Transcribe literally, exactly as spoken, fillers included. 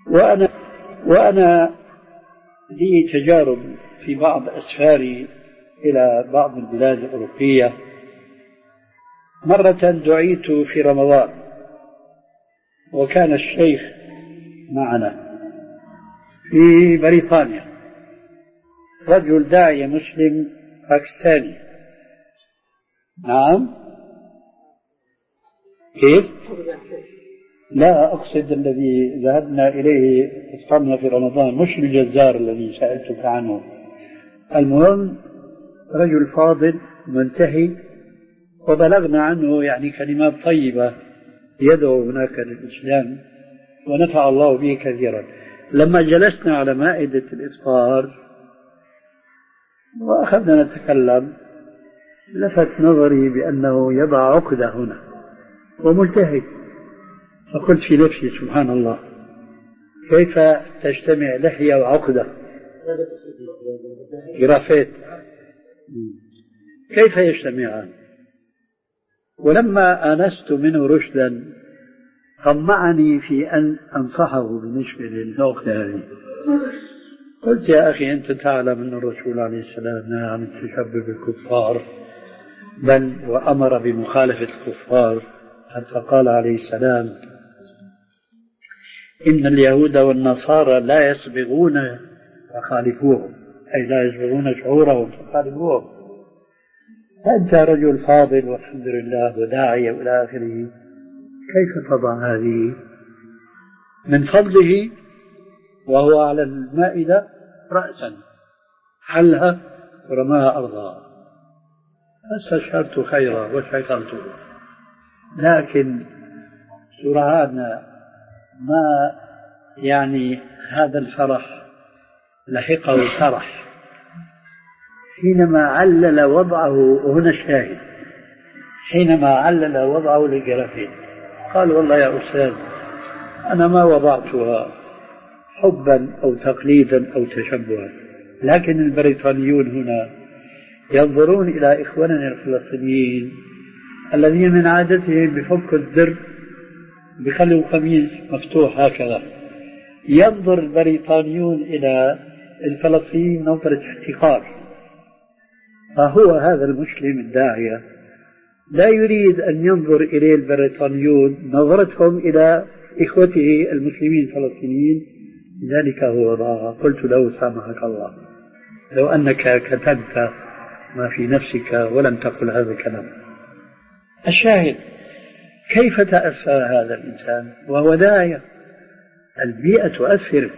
وأنا وأنا لي تجارب في بعض أسفاري إلى بعض البلاد الأوروبية. مرة دعيت في رمضان وكان الشيخ معنا في بريطانيا، رجل داعية مسلم باكستاني. نعم، كيف؟ لا أقصد الذي ذهبنا إليه إفطرنا في رمضان، مش الجزار الذي سألتك عنه. المهم رجل فاضل منتهي، وبلغنا عنه يعني كلمات طيبة يدعو هناك للإسلام ونفع الله به كثيرا. لما جلسنا على مائدة الإفطار وأخذنا نتكلم، لفت نظري بأنه يضع عقدة هنا وملتهي، فقلت في نفسي سبحان الله، كيف تجتمع لحية وعقدة؟ جرافات، كيف يجتمعان؟ ولما آنست منه رشدا طمعني في أن أنصحه بالنسبة للعقدة هذه. قلت يا أخي أنت تعلم أن الرسول عليه السلام نهى عن التشبه بالكفار، بل وأمر بمخالفة الكفار، حتى قال عليه السلام إن اليهود والنصارى لا يصبغون فخالفوهم، أي لا يصبغون شعورهم فخالفوهم. فأنت رجل فاضل والحمد لله وداعية إلى آخره، كيف تضع هذه؟ من فضله وهو على المائدة رأسا حلها ورماها أرضها، فاستشعرت خيرا وشكرته. لكن سرعان ما يعني هذا الفرح لحقه سرح حينما علل وضعه، وهنا الشاهد، حينما علل وضعه للجرافين قال والله يا أستاذ أنا ما وضعتها حبا أو تقليدا أو تشبها، لكن البريطانيون هنا ينظرون إلى إخواننا الفلسطينيين الذين من عادتهم بفك الدر بخلوا قميص مفتوح هكذا، ينظر البريطانيون إلى الفلسطينيين نظرة احتقار. فهو هذا المسلم الداعية لا يريد أن ينظر إليه البريطانيون نظرتهم إلى إخوته المسلمين الفلسطينيين، لذلك هو ضاع. قلت له سامحك الله لو أنك كتبت ما في نفسك ولم تقل هذا الكلام. الشاهد كيف تأثر هذا الإنسان وهو داعية؟ البيئة تؤثر